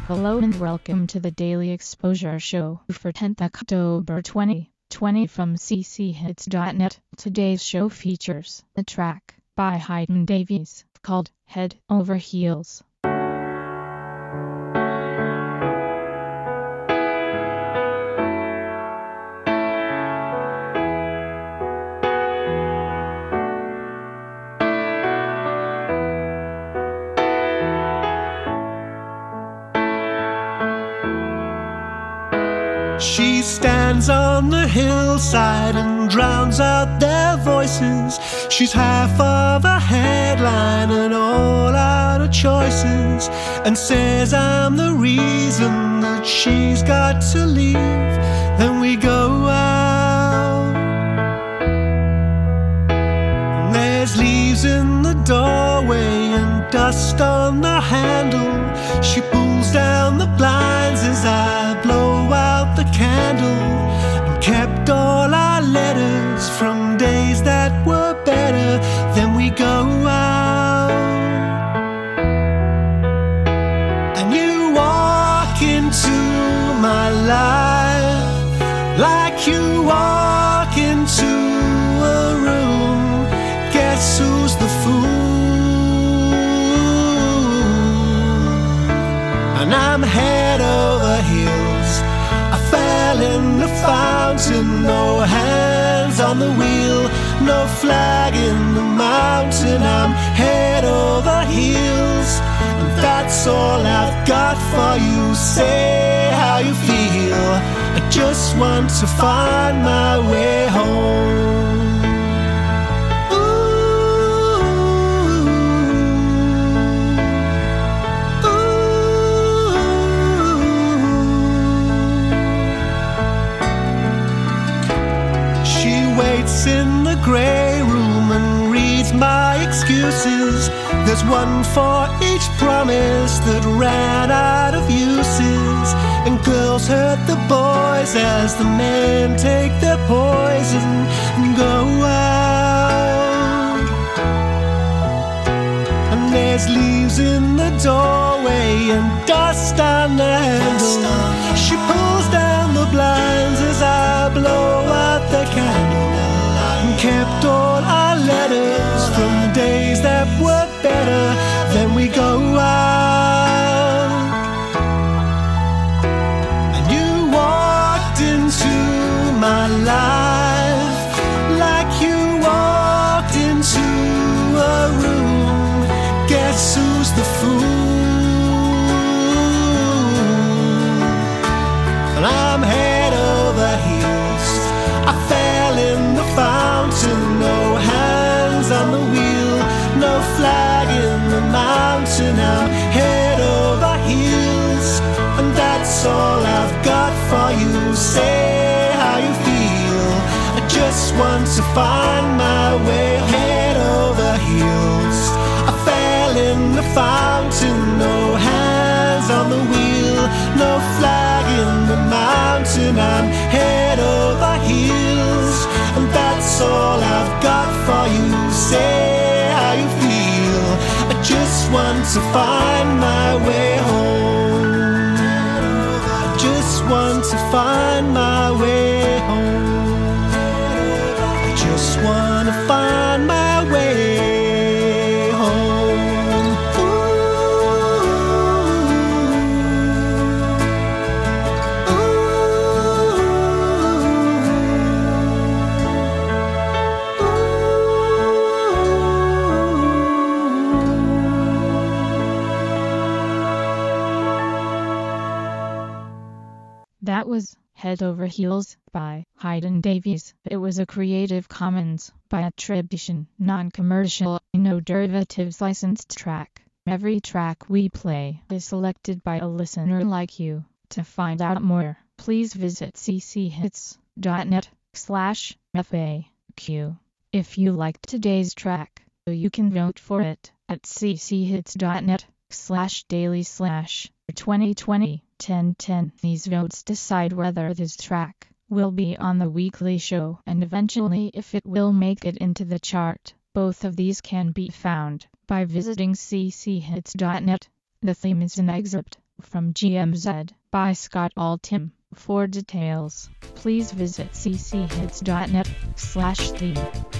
Hello and welcome to the Daily Exposure Show for 10th October 2020 from cchits.net. Today's show features a track by Hayden Davies called Head Over Heels. She stands on the hillside and drowns out their voices. She's half of a headline and all out of choices, and says I'm the reason that she's got to leave. Then we go out, and there's leaves in the doorway and dust on the handle. She pulls down the blinds as I blow out the candle, and kept all our letters from days that were better. Then we go out, and you walk into my life like you walk into a room. Guess who's the fool? And I'm head over heels. I fell in the fountain, no hands on the wheel, no flag in the mountain. I'm head over heels, and that's all I've got for you. Say how you feel. I just want to find my way home. Waits in the grey room and reads my excuses. There's one for each promise that ran out of uses. And girls hurt the boys as the men take their poison and go out. And there's leaves in the doorway and dust on the handle. She pulls down the blinds as I blow out the candle, and kept all our letters from days that were better. Then we go out, and you walked into my life like you walked into a room. Guess who's the fool? And I'm head over heels. I fell in the fountain, no hands on the wheel, no flag in the mountain. I'm head over heels, and that's all I've got for you. Say how you feel. I just want to find my way. Head over heels. I fell in the fountain, no hands on the wheel, no flag in the mountain. I'm head over heels, and that's all I've got for you. Say how you feel. I just want to find my way home. I just want to find my way home. I just want to find my way home. That was Head Over Heels by Hayden Davies. It was a Creative Commons by attribution, non-commercial, no derivatives licensed track. Every track we play is selected by a listener like you. To find out more, please visit cchits.net/FAQ. If you liked today's track, you can vote for it at cchits.net/daily/2020. 1010. These votes decide whether this track will be on the weekly show and eventually if it will make it into the chart. Both of these can be found by visiting cchits.net. The theme is an excerpt from GMZ by Scott Altham. For details, please visit cchits.net/theme.